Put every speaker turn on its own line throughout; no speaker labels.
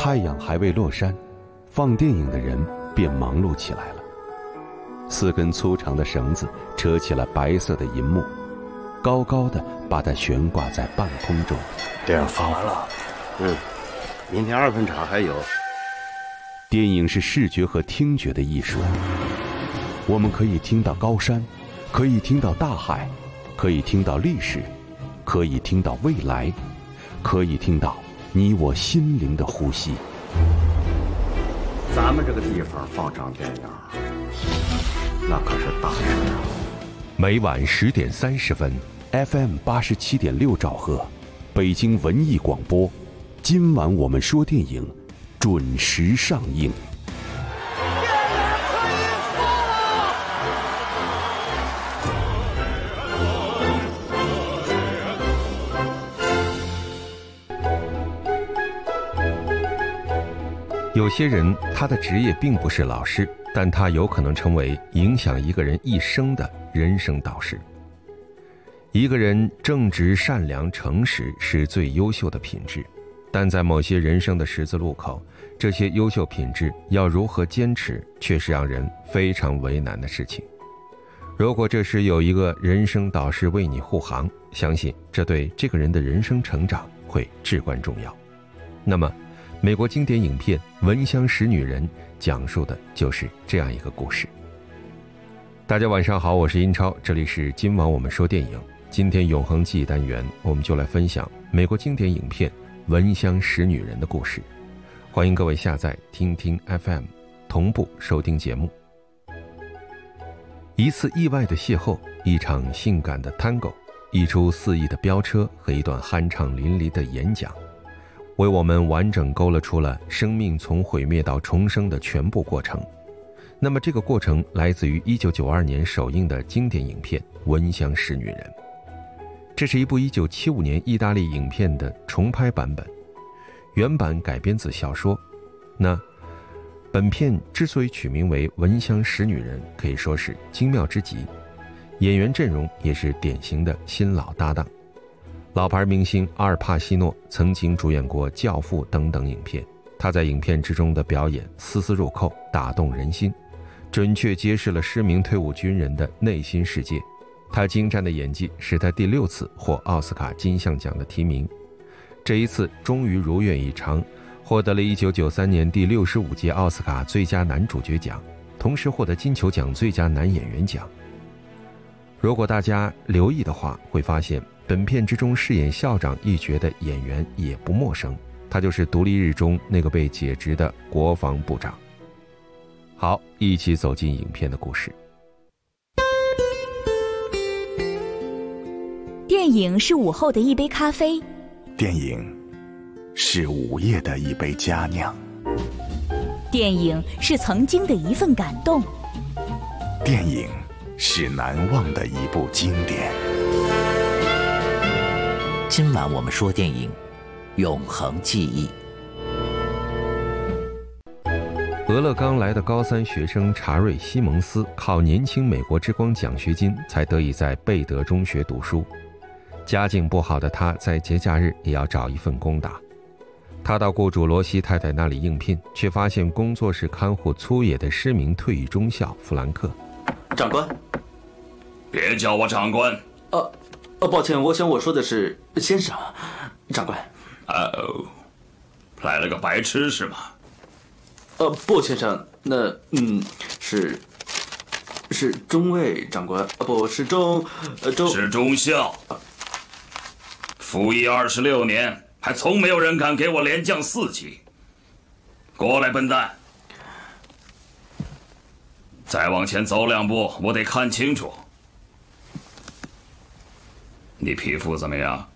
太阳还未落山，放电影的人便忙碌起来了。4根粗长的绳子扯起了白色的银幕，高高的把它悬挂在半空中。
电影放完了，明天2分场还有。
电影是视觉和听觉的艺术，我们可以听到高山，可以听到大海，可以听到历史，可以听到未来，可以听到你我心灵的呼吸。
咱们这个地方放场电影，那可是大事啊！
每晚10点30分 ，FM 87.6兆赫，北京文艺广播。今晚我们说电影，准时上映。
有些人他的职业并不是老师，但他有可能成为影响一个人一生的人生导师。一个人正直、善良、诚实是最优秀的品质，但在某些人生的十字路口，这些优秀品质要如何坚持，却是让人非常为难的事情。如果这时有一个人生导师为你护航，相信这对这个人的人生成长会至关重要。那么美国经典影片《闻香识女人》讲述的就是这样一个故事。大家晚上好，我是英超，这里是今晚我们说电影。今天永恒记忆单元，我们就来分享美国经典影片《闻香识女人》的故事。欢迎各位下载听听 FM， 同步收听节目。一次意外的邂逅，一场性感的 Tango， 一出肆意的飙车和一段酣畅淋漓的演讲，为我们完整勾勒出了生命从毁灭到重生的全部过程。那么这个过程来自于1992年首映的经典影片《闻香识女人》。这是一部1975年意大利影片的重拍版本，原版改编自小说。那本片之所以取名为《闻香识女人》，可以说是精妙之极，演员阵容也是典型的新老搭档。老牌明星阿尔帕西诺曾经主演过《教父》等等影片，他在影片之中的表演丝丝入扣，打动人心，准确揭示了失明退伍军人的内心世界。他精湛的演技使他第6次获奥斯卡金像奖的提名，这一次终于如愿以偿，获得了1993年第65届奥斯卡最佳男主角奖，同时获得金球奖最佳男演员奖。如果大家留意的话，会发现本片之中饰演校长一角的演员也不陌生，他就是独立日中那个被解职的国防部长。好，一起走进影片的故事。
电影是午后的一杯咖啡，
电影是午夜的一杯佳酿，
电影是曾经的一份感动，
电影是难忘的一部经典。
今晚我们说电影，永恒记忆。
俄勒冈来的高3学生查瑞·西蒙斯靠年轻美国之光奖学金才得以在贝德中学读书。家境不好的他在节假日也要找一份工打。他到雇主罗西太太那里应聘，却发现工作是看护粗野的失明退役中校弗兰克。
长官，
别叫我长官。
抱歉，我想我说的是先生。长官。
来了个白痴是吗？
不，先生，那是中尉长官，不是
是中校。服役26年，还从没有人敢给我连降4级。过来，笨蛋！再往前走2步，我得看清楚。你皮肤怎么样？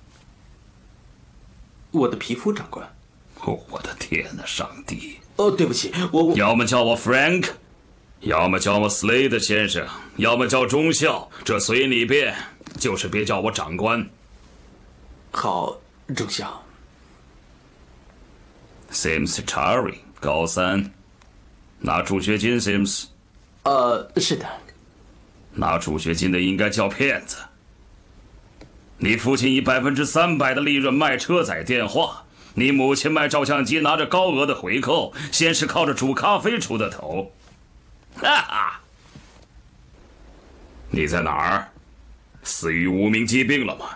我的皮肤，长官。
我的天哪，上帝！
对不起，我
要么叫我 Frank， 要么叫我 Slade 先生，要么叫中校，这随你便，就是别叫我长官。
好，中校。
Sims Charlie， 高3，拿助学金 Sims。
是的。
拿助学金的应该叫骗子。你父亲以300%的利润卖车载电话， 你母亲卖照相机拿着高额的回扣，先是靠着煮咖啡出的头。哈哈！你在哪儿？死于无名疾病了吗？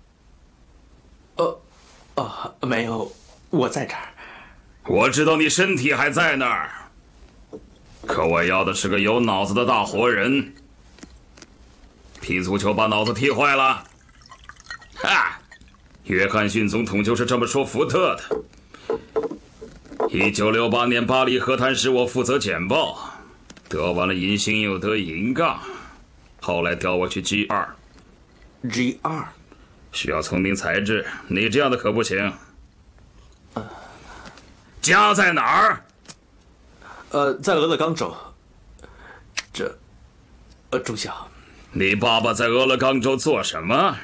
没有，我在这儿。
我知道你身体还在那儿，可我要的是个有脑子的大活人。踢足球把脑子踢坏了？哈！约翰逊总统就是这么说福特的。1968年巴黎和谈时，我负责简报，得完了银星又得银杠，后来调我去 G2。需要聪明才智，你这样的可不行。家在哪儿？
在俄勒冈州。中校。
你爸爸在俄勒冈州做什么？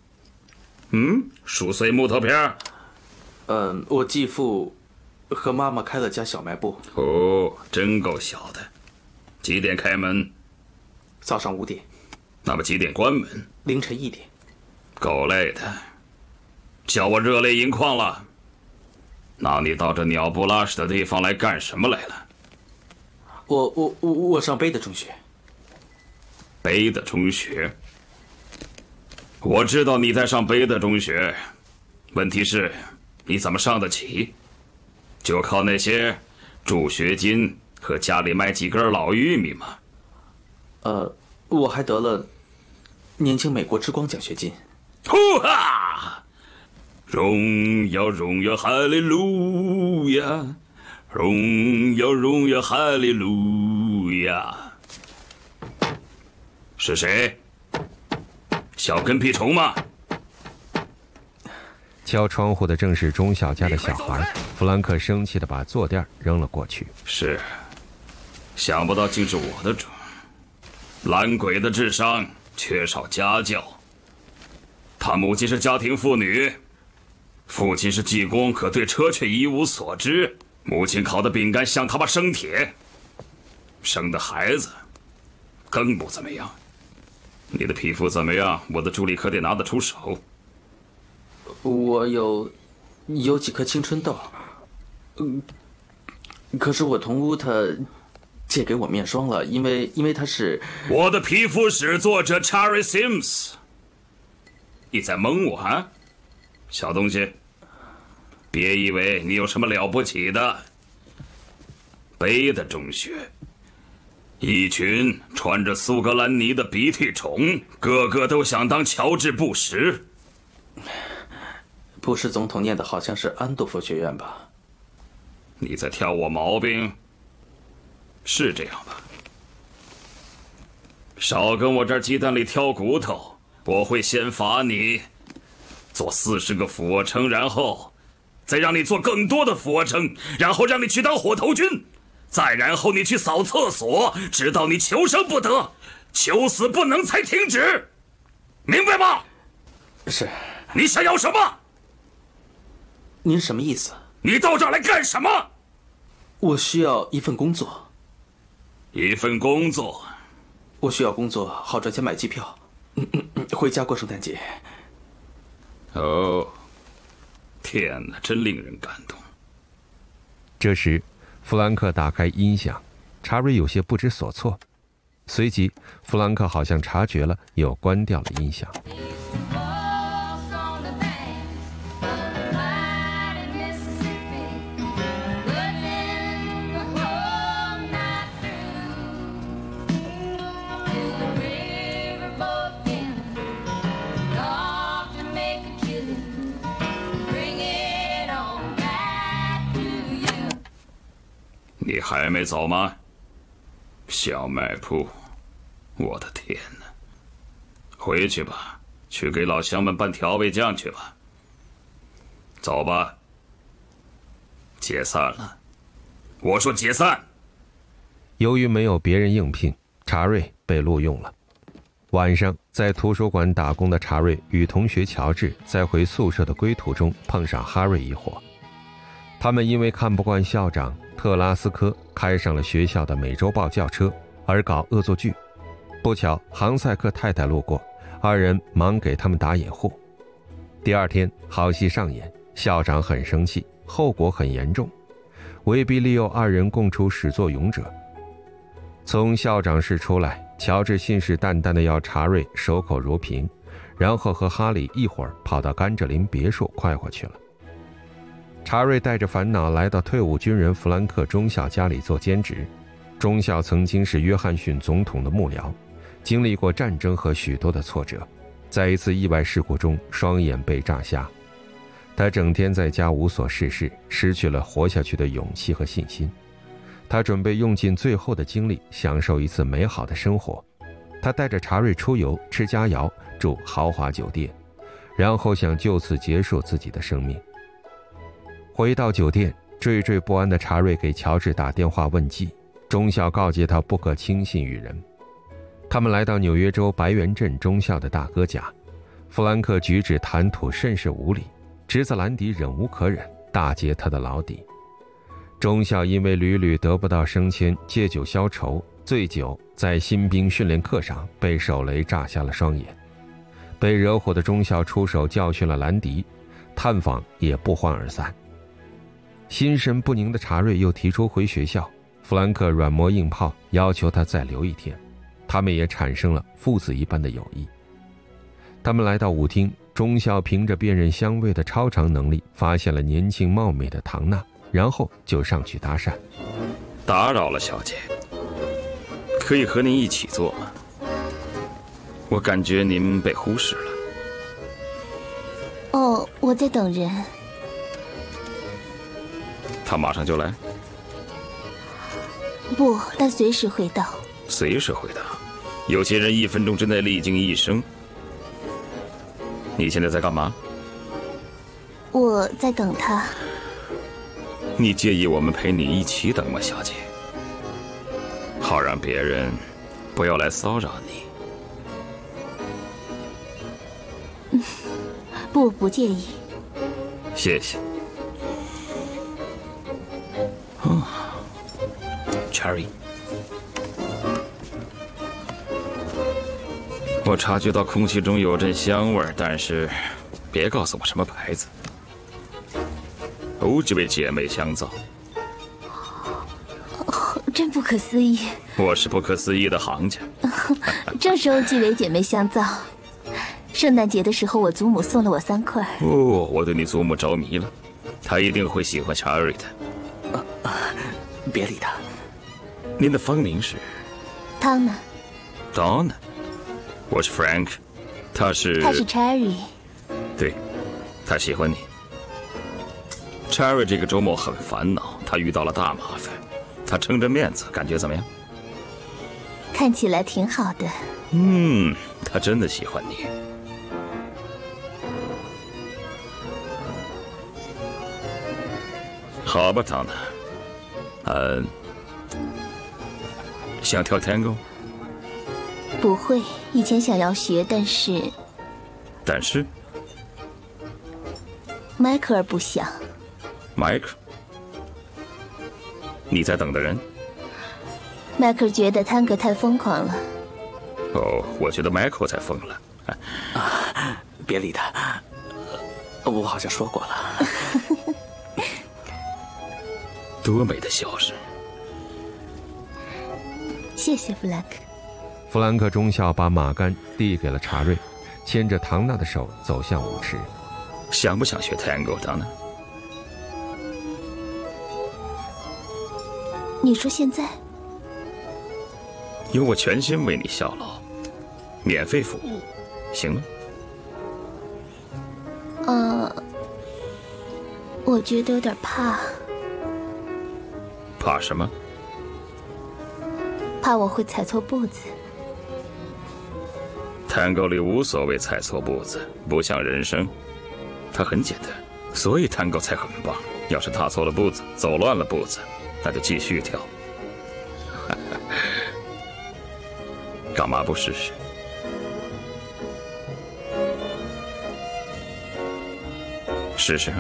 数碎木头片？
我继父和妈妈开了家小卖部。
哦，真够小的。几点开门？
早上5点。
那么几点关门？
凌晨1点。够
累的，叫我热泪盈眶了。那你到这鸟不拉屎的地方来干什么来了？
我上贝德中学。
贝德中学？我知道你在上贝德中学，问题是你怎么上得起？就靠那些助学金和家里卖几根老玉米吗？
我还得了年轻美国之光奖学金。
呼哈！荣耀荣耀哈利路亚，荣耀荣耀哈利路亚。是谁？小跟屁虫吗？
敲窗户的正是钟小家的小孩。弗兰克生气地把坐垫扔了过去。
是，想不到竟是我的主。懒鬼的智商，缺少家教。他母亲是家庭妇女，父亲是技工，可对车却一无所知。母亲烤的饼干像他爸生铁，生的孩子更不怎么样。你的皮肤怎么样？我的助理可得拿得出手。
我有几颗青春痘，可是我同屋他借给我面霜了，因为他是
我的皮肤史作者 Charlie Sims。你在蒙我啊，小东西！别以为你有什么了不起的。贝德中学，一群穿着苏格兰泥的鼻涕虫，个个都想当乔治·布什。
布什总统念的好像是安多夫学院吧？
你在挑我毛病？是这样吧？少跟我这儿鸡蛋里挑骨头，我会先罚你做40个俯卧撑，然后再让你做更多的俯卧撑，然后让你去当火头军，再然后你去扫厕所，直到你求生不得，求死不能才停止，明白吗？
是。
你想要什么？
您什么意思？
你到这儿来干什么？
我需要一份工作。
一份工作？
我需要工作，好赚钱买机票，回家过圣诞节。
哦，天哪，真令人感动。
这时，弗兰克打开音响，查瑞有些不知所措。随即，弗兰克好像察觉了，又关掉了音响。
你还没走吗？小卖铺，我的天哪！回去吧，去给老乡们拌调味酱去吧。走吧，解散了。我说解散。
由于没有别人应聘，查瑞被录用了。晚上，在图书馆打工的查瑞与同学乔治在回宿舍的归途中碰上哈瑞一伙。他们因为看不惯校长特拉斯科开上了学校的美洲豹轿车而搞恶作剧，不巧杭塞克太太路过，二人忙给他们打掩护。第二天好戏上演， 校长很生气，后果很严重，威逼利诱2人供出始作俑者。从校长室出来，乔治信誓旦旦地要查瑞守口如瓶，然后和哈里一会儿跑到甘蔗林别墅快活去了。查瑞带着烦恼来到退伍军人弗兰克中校家里做兼职。中校曾经是约翰逊总统的幕僚，经历过战争和许多的挫折，在一次意外事故中双眼被炸瞎。他整天在家无所事事，失去了活下去的勇气和信心。他准备用尽最后的精力享受一次美好的生活。他带着查瑞出游，吃佳肴，住豪华酒店，然后想就此结束自己的生命。回到酒店，惴惴不安的查瑞给乔治打电话问计，中校告诫他不可轻信于人。他们来到纽约州白园镇中校的大哥家，弗兰克举止谈吐甚是无礼，侄子兰迪忍无可忍，大揭他的老底。中校因为屡屡得不到升迁，借酒消愁，醉酒在新兵训练课上被手雷炸瞎了双眼。被惹火的中校出手教训了兰迪，探访也不欢而散。心神不宁的查瑞又提出回学校，弗兰克软磨硬泡，要求他再留1天。他们也产生了父子一般的友谊。他们来到舞厅，中校凭着辨认香味的超常能力发现了年轻貌美的唐娜，然后就上去搭讪。
打扰了，小姐，可以和您一起坐吗？我感觉您被忽视了。
哦，我在等人。
他马上就来？
不，但随时会到。
随时会到？有些人1分钟之内历经一生。你现在在干嘛？
我在等他。
你介意我们陪你一起等吗，小姐？好让别人不要来骚扰你。
不介意。
谢谢。Cherry， 我察觉到空气中有阵香味，但是别告诉我什么牌子。这位姐妹香皂。
真不可思议。
我是不可思议的行家。
正是欧几维姐妹香皂。圣诞节的时候，我祖母送了我3块。
我对你祖母着迷了，她一定会喜欢 Cherry 的。
别理他。
您的芳名是？
汤呢
Donna， 我是 Frank， 他是
Cherry。
对，他喜欢你。Cherry 这个周末很烦恼，他遇到了大麻烦，他撑着面子，感觉怎么样？
看起来挺好的。
他真的喜欢你。好吧，Donna，想跳 Tango？
不会，以前想要学，但是迈克尔不想。
迈克？你在等的人？
迈克尔觉得探戈太疯狂了。
我觉得迈克尔才疯了。
别理他，我好像说过了。
多美的笑声！
谢谢弗兰克。
弗兰克中校把马杆递给了查瑞，牵着唐娜的手走向舞池。
想不想学 Tango， 唐娜？
你说现在？
由我全心为你效劳，免费服务，行吗？
我觉得有点怕。
怕什么？
怕我会踩错步子。
Tango里无所谓踩错步子，不像人生，它很简单，所以Tango才很棒。要是踏错了步子，走乱了步子，那就继续跳。干嘛不试试？试试。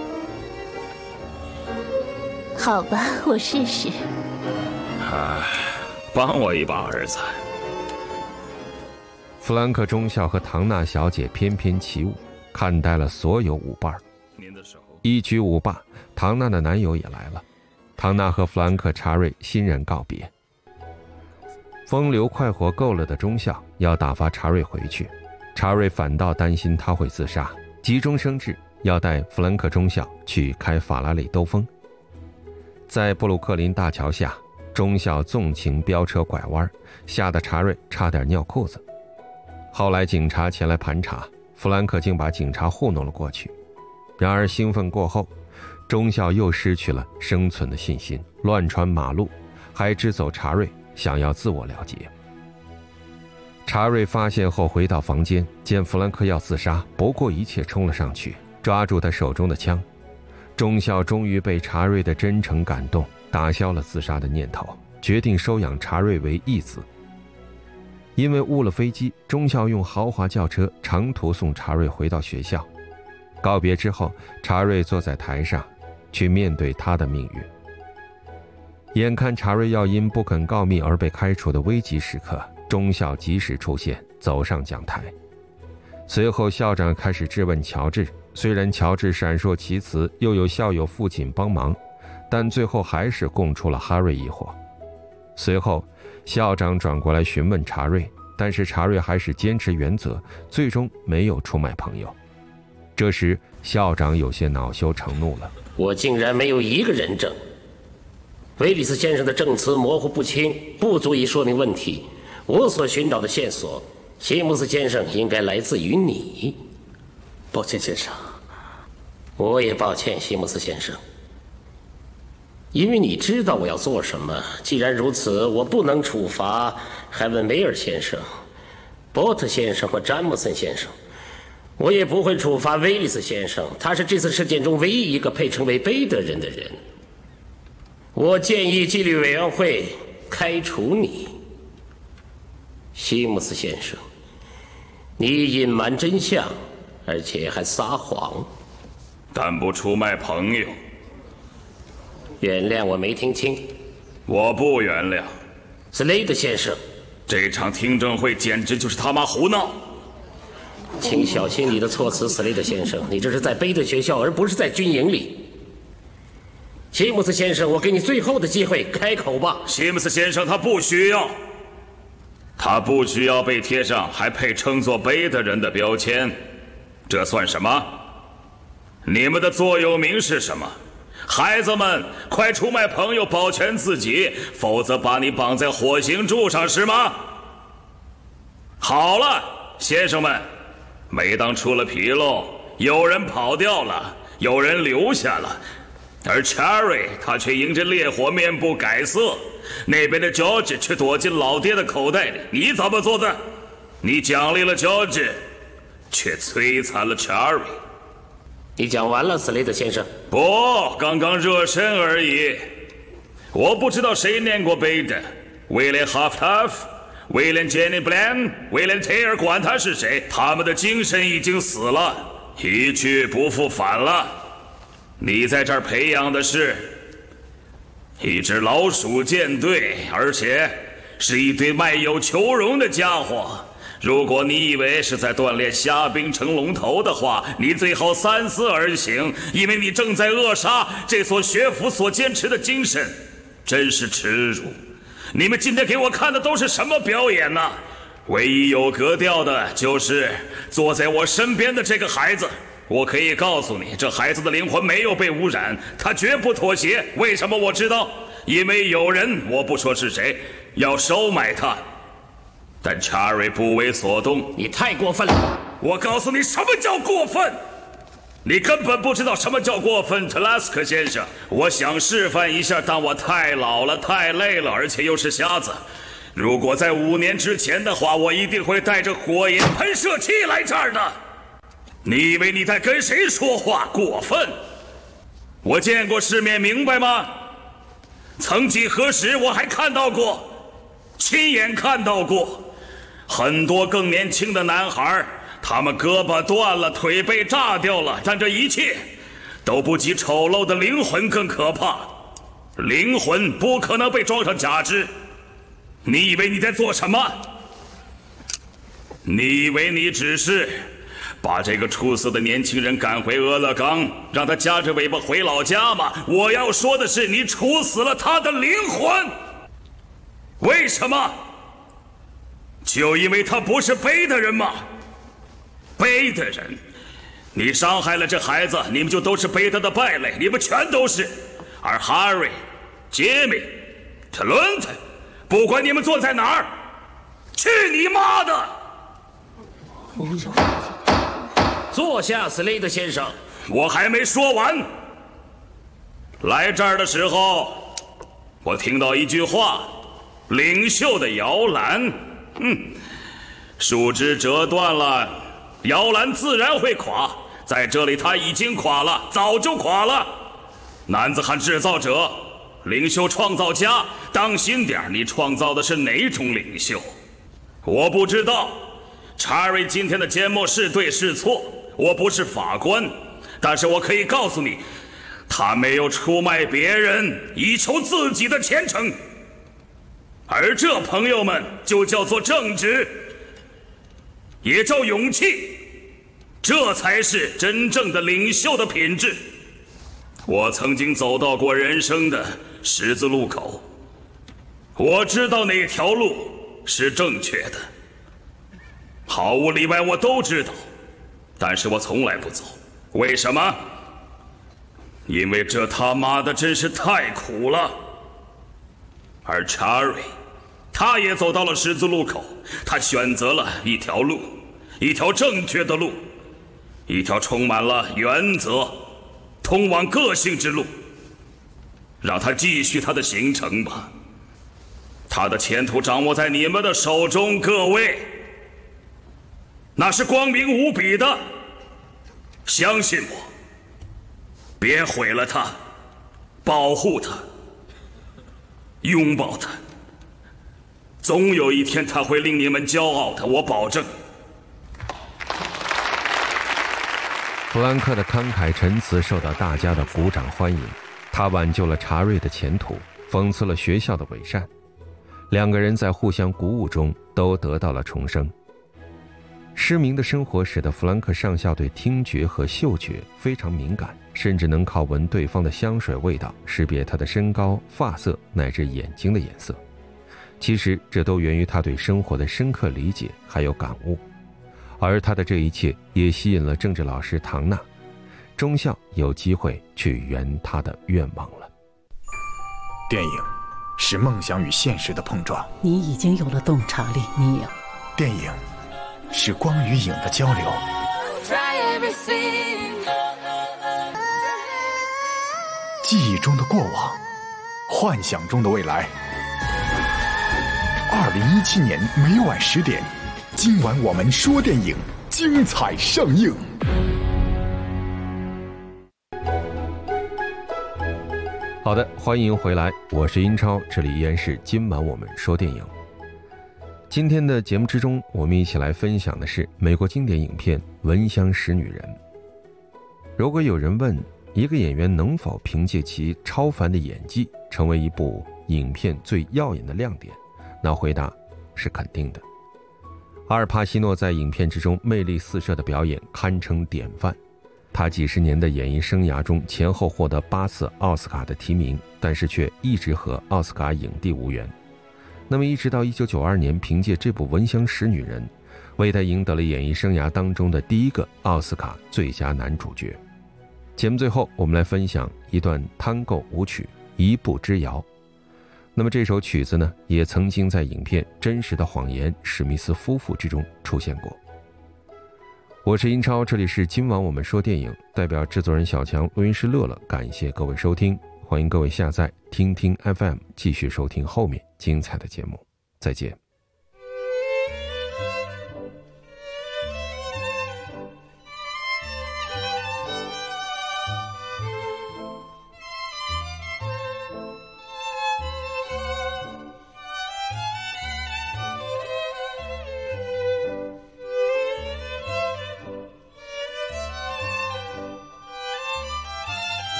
好吧，我试试。
帮我一把，儿子。
弗兰克中校和唐娜小姐翩翩起舞，看呆了所有舞伴。 一局无罢，唐娜的男友也来了。唐娜和弗兰克·查瑞欣然告别。风流快活够了的中校要打发查瑞回去，查瑞反倒担心他会自杀，急中生智要带弗兰克中校去开法拉利兜风。在布鲁克林大桥下，中校纵情飙车拐弯，吓得查瑞差点尿裤子。后来警察前来盘查，弗兰克竟把警察糊弄了过去。然而兴奋过后，中校又失去了生存的信心，乱穿马路，还支走查瑞，想要自我了结。查瑞发现后回到房间，见弗兰克要自杀，不顾一切冲了上去，抓住他手中的枪。中校终于被查瑞的真诚感动，打消了自杀的念头，决定收养查瑞为义子。因为误了飞机，中校用豪华轿车长途送查瑞回到学校。告别之后，查瑞坐在台上，去面对他的命运。眼看查瑞要因不肯告密而被开除的危急时刻，中校及时出现，走上讲台。随后校长开始质问乔治，虽然乔治闪烁其词，又有校友父亲帮忙，但最后还是供出了哈瑞一伙。随后校长转过来询问查瑞，但是查瑞还是坚持原则，最终没有出卖朋友。这时校长有些恼羞成怒了，
我竟然没有一个人证，威利斯先生的证词模糊不清，不足以说明问题。我所寻找的线索，西姆斯先生应该来自于你。
抱歉，先生。
我也抱歉，西姆斯先生。因为你知道我要做什么。既然如此，我不能处罚海文梅尔先生、波特先生或詹姆森先生。我也不会处罚威利斯先生，他是这次事件中唯一一个配称为贝德人的人。我建议纪律委员会开除你，西姆斯先生。你隐瞒真相，而且还撒谎，
但不出卖朋友。
原谅我没听清。
我不原谅。
斯雷德先生，
这场听证会简直就是他妈胡闹。
请小心你的措辞，斯雷德先生，你这是在贝德学校，而不是在军营里。西姆斯先生，我给你最后的机会，开口吧。
西姆斯先生，他不需要被贴上还配称作贝德人的标签。这算什么？你们的座右铭是什么？孩子们，快出卖朋友，保全自己，否则把你绑在火刑柱上，是吗？好了，先生们，每当出了纰漏，有人跑掉了，有人留下了，而 Cherry 他却迎着烈火面不改色，那边的 George 却躲进老爹的口袋里。你怎么做的？你奖励了 George， 却摧残了 Cherry。
你讲完了，斯雷德先生？
不，刚刚热身而已。我不知道谁念过贝德，威廉哈夫塔夫、威廉杰尼布兰、威廉泰尔，管他是谁，他们的精神已经死了，一去不复返了。你在这儿培养的是一支老鼠舰队，而且是一堆卖友求荣的家伙。如果你以为是在锻炼虾兵成龙头的话，你最好三思而行，因为你正在扼杀这所学府所坚持的精神，真是耻辱。你们今天给我看的都是什么表演呢？唯一有格调的就是坐在我身边的这个孩子。我可以告诉你，这孩子的灵魂没有被污染，他绝不妥协。为什么我知道？因为有人，我不说是谁，要收买他。但查瑞不为所动。
你太过分了！
我告诉你，什么叫过分？你根本不知道什么叫过分，特拉斯克先生。我想示范一下，但我太老了，太累了，而且又是瞎子。如果在5年之前的话，我一定会带着火焰喷射器来这儿的。你以为你在跟谁说话？过分！我见过世面，明白吗？曾几何时，我还看到过，亲眼看到过。很多更年轻的男孩，他们胳膊断了，腿被炸掉了，但这一切都不及丑陋的灵魂更可怕。灵魂不可能被装上假肢。你以为你在做什么？你以为你只是把这个处死的年轻人赶回俄勒冈，让他夹着尾巴回老家吗？我要说的是，你处死了他的灵魂。为什么？就因为他不是背的人吗？背的人，你伤害了这孩子，你们就都是背他的败类，你们全都是。而 Harry、Jimmy、Talent， 不管你们坐在哪儿，去你妈的！
坐下，斯雷德先生。
我还没说完。来这儿的时候，我听到一句话：领袖的摇篮。树枝折断了，摇篮自然会垮。在这里，它已经垮了，早就垮了。男子汉制造者，领袖创造家，当心点，你创造的是哪种领袖？我不知道。查瑞今天的缄默是对是错，我不是法官，但是我可以告诉你，他没有出卖别人以求自己的前程，而这朋友们就叫做正直，也叫勇气，这才是真正的领袖的品质。我曾经走到过人生的十字路口，我知道哪条路是正确的，毫无例外，我都知道，但是我从来不走。为什么？因为这他妈的真是太苦了。而查瑞，他也走到了十字路口，他选择了一条路，一条正确的路，一条充满了原则、通往个性之路。让他继续他的行程吧，他的前途掌握在你们的手中，各位。那是光明无比的，相信我，别毁了他，保护他，拥抱他，总有一天他会令你们骄傲的，我保证。
弗兰克的慷慨陈词受到大家的鼓掌欢迎，他挽救了查瑞的前途，讽刺了学校的伪善，两个人在互相鼓舞中都得到了重生。失明的生活使得弗兰克上校对听觉和嗅觉非常敏感，甚至能靠闻对方的香水味道识别他的身高、发色乃至眼睛的颜色。其实这都源于他对生活的深刻理解还有感悟，而他的这一切也吸引了政治老师唐纳，中校有机会去圆他的愿望了。
电影是梦想与现实的碰撞，
你已经有了洞察力，你有。
电影是光与影的交流，记忆中的过往，幻想中的未来。2017年每晚10点，今晚我们说电影，精彩上映。
好的，欢迎回来，我是英超，这里依然是今晚我们说电影。今天的节目之中，我们一起来分享的是美国经典影片《闻香识女人》。如果有人问一个演员能否凭借其超凡的演技成为一部影片最耀眼的亮点，那回答是肯定的。阿尔帕西诺在影片之中魅力四射的表演堪称典范，他几十年的演艺生涯中前后获得8次奥斯卡的提名，但是却一直和奥斯卡影帝无缘。那么一直到1992年，凭借这部《闻香识女人》，为他赢得了演艺生涯当中的第一个奥斯卡最佳男主角。节目最后，我们来分享一段探戈舞曲《一步之遥》。那么这首曲子呢，也曾经在影片《真实的谎言》史密斯夫妇之中出现过。我是英超，这里是今晚我们说电影，代表制作人小强、录音师乐乐，感谢各位收听，欢迎各位下载听听 FM， 继续收听后面精彩的节目。再见。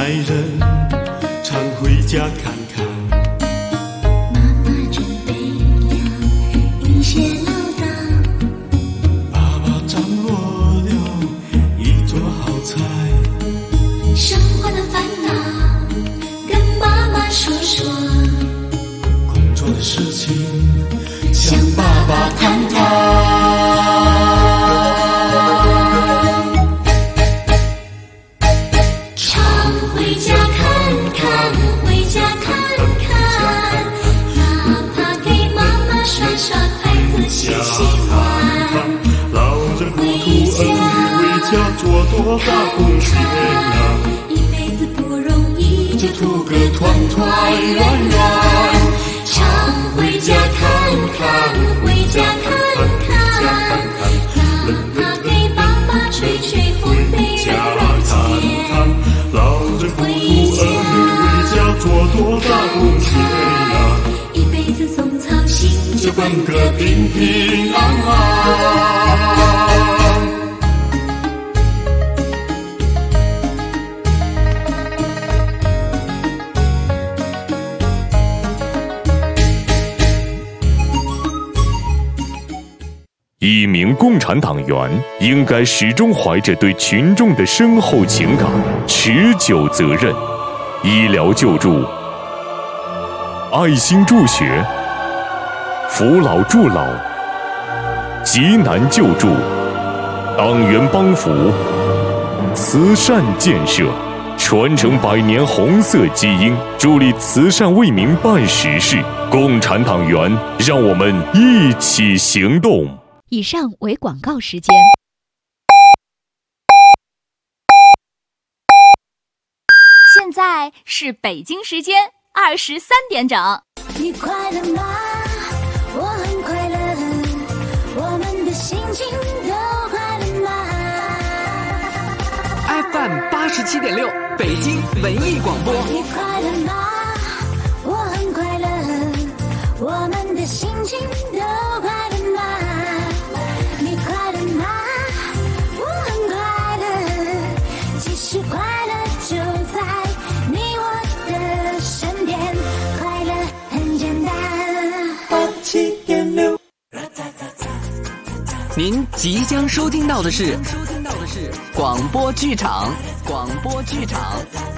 爱人常回家看看。
妈妈准备了一些唠叨，
爸爸掌握了一桌好菜。
生活的烦恼跟妈妈说说，
工作的事情向爸爸谈谈。做多大贡献啊！
一辈子不容易，
就图个团团圆圆。
常回家看看，回家看看，哪怕给爸爸吹吹风，没人了解。
老人不图儿女为家做多大贡献啊！
一辈子总操心，
就奔个平平安安。
一名共产党员应该始终怀着对群众的深厚情感、持久责任。医疗救助、爱心助学、扶老助老、急难救助、党员帮扶、慈善建设，传承100年红色基因，助力慈善为民办实事。共产党员，让我们一起行动。
以上为广告时间。现在是北京时间23点整。
你快乐吗？我很快乐，我们的心情都快乐吗
？FM87.6，北京文艺广播。
你快乐吗？我很快乐，我们的心情都快乐吗？你快乐吗？我很快乐，其实快乐就在你我的身边，快乐很简单。
87.6，
您即将收听到的是广播剧场，广播剧场。